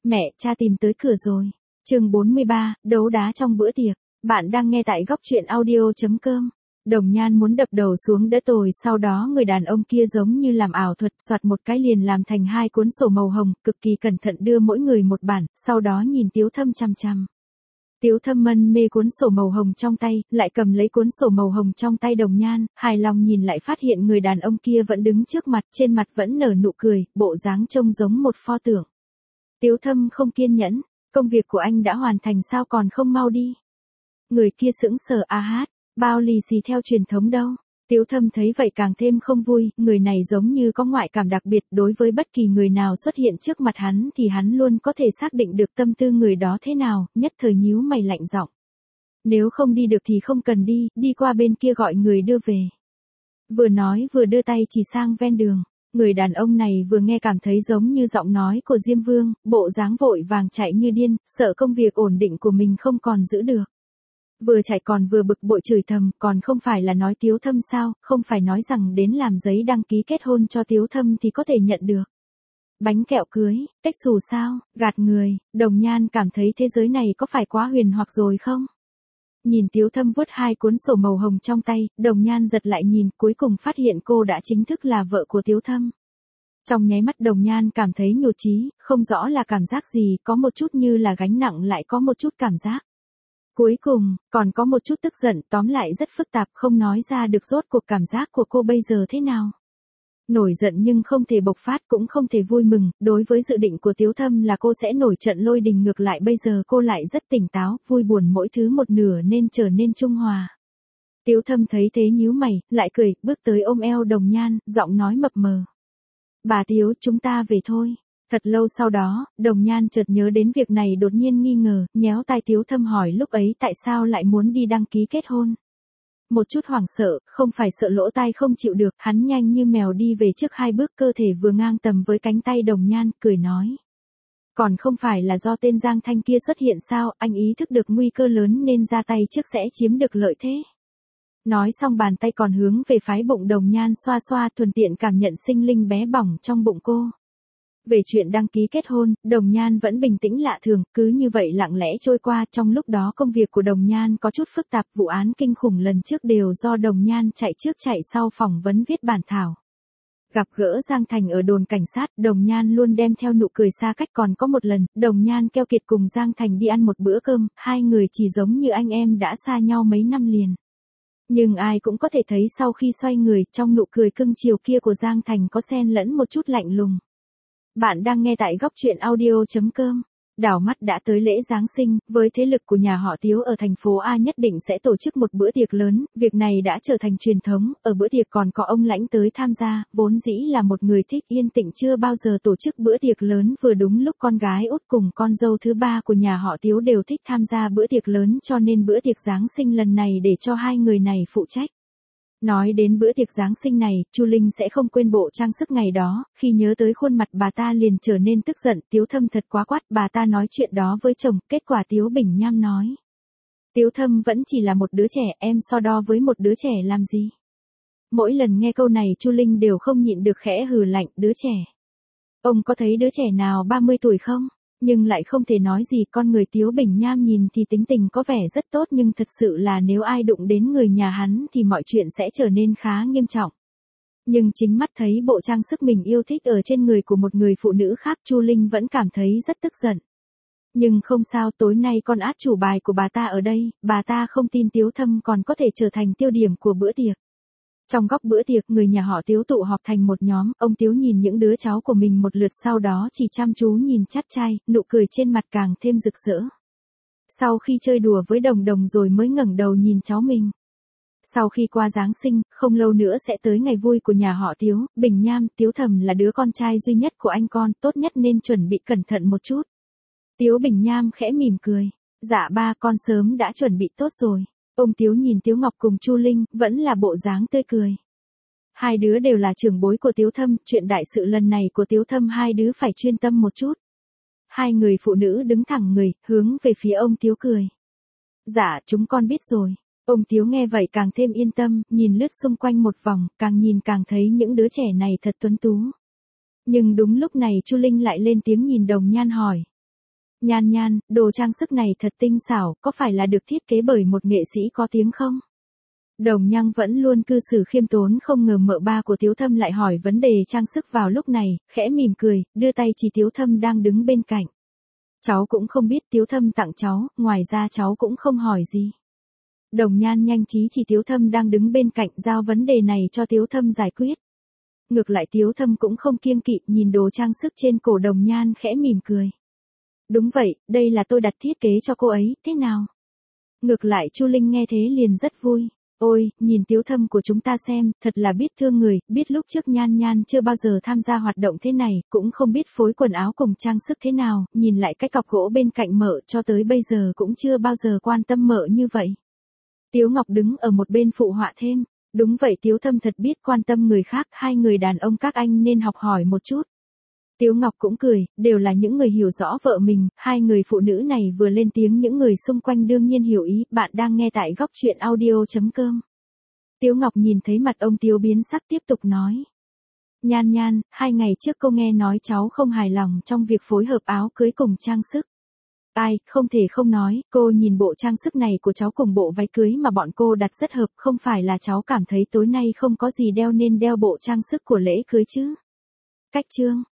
Mẹ, cha tìm tới cửa rồi. Chương 43, đấu đá trong bữa tiệc. Bạn đang nghe tại góc truyện audio.com. Đồng Nhan muốn đập đầu xuống đỡ tồi, sau đó người đàn ông kia giống như làm ảo thuật, soạt một cái liền làm thành 2 cuốn sổ màu hồng, cực kỳ cẩn thận đưa mỗi người một bản, sau đó nhìn Tiếu Thâm chằm chằm. Tiếu Thâm mân mê cuốn sổ màu hồng trong tay, lại cầm lấy cuốn sổ màu hồng trong tay Đồng Nhan, hài lòng nhìn lại phát hiện người đàn ông kia vẫn đứng trước mặt, trên mặt vẫn nở nụ cười, bộ dáng trông giống một pho tượng. Tiếu Thâm không kiên nhẫn, công việc của anh đã hoàn thành sao còn không mau đi. Người kia sững sờ bao lì xì theo truyền thống đâu. Tiếu Thâm thấy vậy càng thêm không vui, người này giống như có ngoại cảm đặc biệt, đối với bất kỳ người nào xuất hiện trước mặt hắn thì hắn luôn có thể xác định được tâm tư người đó thế nào, nhất thời nhíu mày lạnh giọng. Nếu không đi được thì không cần đi, đi qua bên kia gọi người đưa về. Vừa nói vừa đưa tay chỉ sang ven đường. Người đàn ông này vừa nghe cảm thấy giống như giọng nói của Diêm Vương, bộ dáng vội vàng chạy như điên, sợ công việc ổn định của mình không còn giữ được. Vừa chạy còn vừa bực bội chửi thầm, còn không phải là nói Tiếu Thâm sao, không phải nói rằng đến làm giấy đăng ký kết hôn cho Tiếu Thâm thì có thể nhận được. Bánh kẹo cưới, cách xù sao, gạt người. Đồng Nhan cảm thấy thế giới này có phải quá huyền hoặc rồi không? Nhìn Tiếu Thâm vuốt 2 cuốn sổ màu hồng trong tay, Đồng Nhan giật lại nhìn, cuối cùng phát hiện cô đã chính thức là vợ của Tiếu Thâm. Trong nháy mắt Đồng Nhan cảm thấy nhụt chí, không rõ là cảm giác gì, có một chút như là gánh nặng lại có một chút cảm giác. Cuối cùng, còn có một chút tức giận, tóm lại rất phức tạp, không nói ra được rốt cuộc cảm giác của cô bây giờ thế nào. Nổi giận nhưng không thể bộc phát, cũng không thể vui mừng, đối với dự định của Tiếu Thâm là cô sẽ nổi trận lôi đình, ngược lại bây giờ cô lại rất tỉnh táo, vui buồn mỗi thứ một nửa nên trở nên trung hòa. Tiếu Thâm thấy thế nhíu mày, lại cười, bước tới ôm eo Đồng Nhan, giọng nói mập mờ. Bà Tiếu, chúng ta về thôi. Thật lâu sau đó, Đồng Nhan chợt nhớ đến việc này, đột nhiên nghi ngờ, nhéo tai Tiếu Thâm hỏi lúc ấy tại sao lại muốn đi đăng ký kết hôn. Một chút hoảng sợ, không phải sợ lỗ tai không chịu được, hắn nhanh như mèo đi về trước 2 bước, cơ thể vừa ngang tầm với cánh tay Đồng Nhan, cười nói. Còn không phải là do tên Giang Thanh kia xuất hiện sao, anh ý thức được nguy cơ lớn nên ra tay trước sẽ chiếm được lợi thế. Nói xong bàn tay còn hướng về phái bụng Đồng Nhan xoa xoa, thuận tiện cảm nhận sinh linh bé bỏng trong bụng cô. Về chuyện đăng ký kết hôn, Đồng Nhan vẫn bình tĩnh lạ thường, cứ như vậy lặng lẽ trôi qua. Trong lúc đó công việc của Đồng Nhan có chút phức tạp, vụ án kinh khủng lần trước đều do Đồng Nhan chạy trước chạy sau phỏng vấn viết bản thảo. Gặp gỡ Giang Thành ở đồn cảnh sát, Đồng Nhan luôn đem theo nụ cười xa cách. Còn có một lần, Đồng Nhan keo kiệt cùng Giang Thành đi ăn một bữa cơm, 2 người chỉ giống như anh em đã xa nhau mấy năm liền. Nhưng ai cũng có thể thấy sau khi xoay người, trong nụ cười cưng chiều kia của Giang Thành có xen lẫn một chút lạnh lùng. Bạn đang nghe tại góc truyện audio.com. Đảo mắt đã tới lễ Giáng sinh, với thế lực của nhà họ Tiếu ở thành phố A nhất định sẽ tổ chức một bữa tiệc lớn, việc này đã trở thành truyền thống, ở bữa tiệc còn có ông Lãnh tới tham gia, vốn dĩ là một người thích yên tĩnh chưa bao giờ tổ chức bữa tiệc lớn, vừa đúng lúc con gái út cùng con dâu thứ 3 của nhà họ Tiếu đều thích tham gia bữa tiệc lớn, cho nên bữa tiệc Giáng sinh lần này để cho 2 người này phụ trách. Nói đến bữa tiệc Giáng sinh này, Chu Linh sẽ không quên bộ trang sức ngày đó, khi nhớ tới khuôn mặt bà ta liền trở nên tức giận. Tiếu Thâm thật quá quát, bà ta nói chuyện đó với chồng, kết quả Tiếu Bình Nham nói. Tiếu Thâm vẫn chỉ là một đứa trẻ, em so đo với một đứa trẻ làm gì? Mỗi lần nghe câu này Chu Linh đều không nhịn được khẽ hừ lạnh, đứa trẻ. Ông có thấy đứa trẻ nào 30 tuổi không? Nhưng lại không thể nói gì, con người Tiếu Bình Nham nhìn thì tính tình có vẻ rất tốt, nhưng thật sự là nếu ai đụng đến người nhà hắn thì mọi chuyện sẽ trở nên khá nghiêm trọng. Nhưng chính mắt thấy bộ trang sức mình yêu thích ở trên người của một người phụ nữ khác, Chu Linh vẫn cảm thấy rất tức giận. Nhưng không sao, tối nay con át chủ bài của bà ta ở đây, bà ta không tin Tiếu Thâm còn có thể trở thành tiêu điểm của bữa tiệc. Trong góc bữa tiệc, người nhà họ Tiếu tụ họp thành một nhóm, ông Tiếu nhìn những đứa cháu của mình một lượt, sau đó chỉ chăm chú nhìn chắt trai, nụ cười trên mặt càng thêm rực rỡ. Sau khi chơi đùa với Đồng Đồng rồi mới ngẩng đầu nhìn cháu mình. Sau khi qua Giáng sinh, không lâu nữa sẽ tới ngày vui của nhà họ Tiếu, Bình Nham, Tiếu Thầm là đứa con trai duy nhất của anh con, tốt nhất nên chuẩn bị cẩn thận một chút. Tiếu Bình Nham khẽ mỉm cười. Dạ ba, con sớm đã chuẩn bị tốt rồi. Ông Tiếu nhìn Tiếu Ngọc cùng Chu Linh, vẫn là bộ dáng tươi cười. 2 đứa đều là trưởng bối của Tiếu Thâm, chuyện đại sự lần này của Tiếu Thâm 2 đứa phải chuyên tâm một chút. 2 người phụ nữ đứng thẳng người, hướng về phía ông Tiếu cười. Dạ, chúng con biết rồi. Ông Tiếu nghe vậy càng thêm yên tâm, nhìn lướt xung quanh một vòng, càng nhìn càng thấy những đứa trẻ này thật tuấn tú. Nhưng đúng lúc này Chu Linh lại lên tiếng nhìn Đồng Nhan hỏi. Nhan Nhan, đồ trang sức này thật tinh xảo, có phải là được thiết kế bởi một nghệ sĩ có tiếng không? Đồng Nhăng vẫn luôn cư xử khiêm tốn, không ngờ mợ ba của Tiếu Thâm lại hỏi vấn đề trang sức vào lúc này, khẽ mỉm cười, đưa tay chỉ Tiếu Thâm đang đứng bên cạnh. Cháu cũng không biết Tiếu Thâm tặng cháu, ngoài ra cháu cũng không hỏi gì. Đồng Nhan nhanh trí chỉ Tiếu Thâm đang đứng bên cạnh, giao vấn đề này cho Tiếu Thâm giải quyết. Ngược lại Tiếu Thâm cũng không kiêng kỵ, nhìn đồ trang sức trên cổ Đồng Nhan khẽ mỉm cười. Đúng vậy, đây là tôi đặt thiết kế cho cô ấy, thế nào? Ngược lại Chu Linh nghe thế liền rất vui. Ôi, nhìn Tiếu Thâm của chúng ta xem, thật là biết thương người, biết lúc trước Nhan Nhan chưa bao giờ tham gia hoạt động thế này, cũng không biết phối quần áo cùng trang sức thế nào, nhìn lại cái cọc gỗ bên cạnh mợ cho tới bây giờ cũng chưa bao giờ quan tâm mợ như vậy. Tiếu Ngọc đứng ở một bên phụ họa thêm, đúng vậy Tiếu Thâm thật biết quan tâm người khác, hai người đàn ông các anh nên học hỏi một chút. Tiếu Ngọc cũng cười, đều là những người hiểu rõ vợ mình, hai người phụ nữ này vừa lên tiếng những người xung quanh đương nhiên hiểu ý, bạn đang nghe tại góc truyện audio.com. Tiếu Ngọc nhìn thấy mặt ông Tiếu biến sắc tiếp tục nói. Nhan Nhan, 2 ngày trước cô nghe nói cháu không hài lòng trong việc phối hợp áo cưới cùng trang sức. Ai, không thể không nói, cô nhìn bộ trang sức này của cháu cùng bộ váy cưới mà bọn cô đặt rất hợp, không phải là cháu cảm thấy tối nay không có gì đeo nên đeo bộ trang sức của lễ cưới chứ. Cách chương.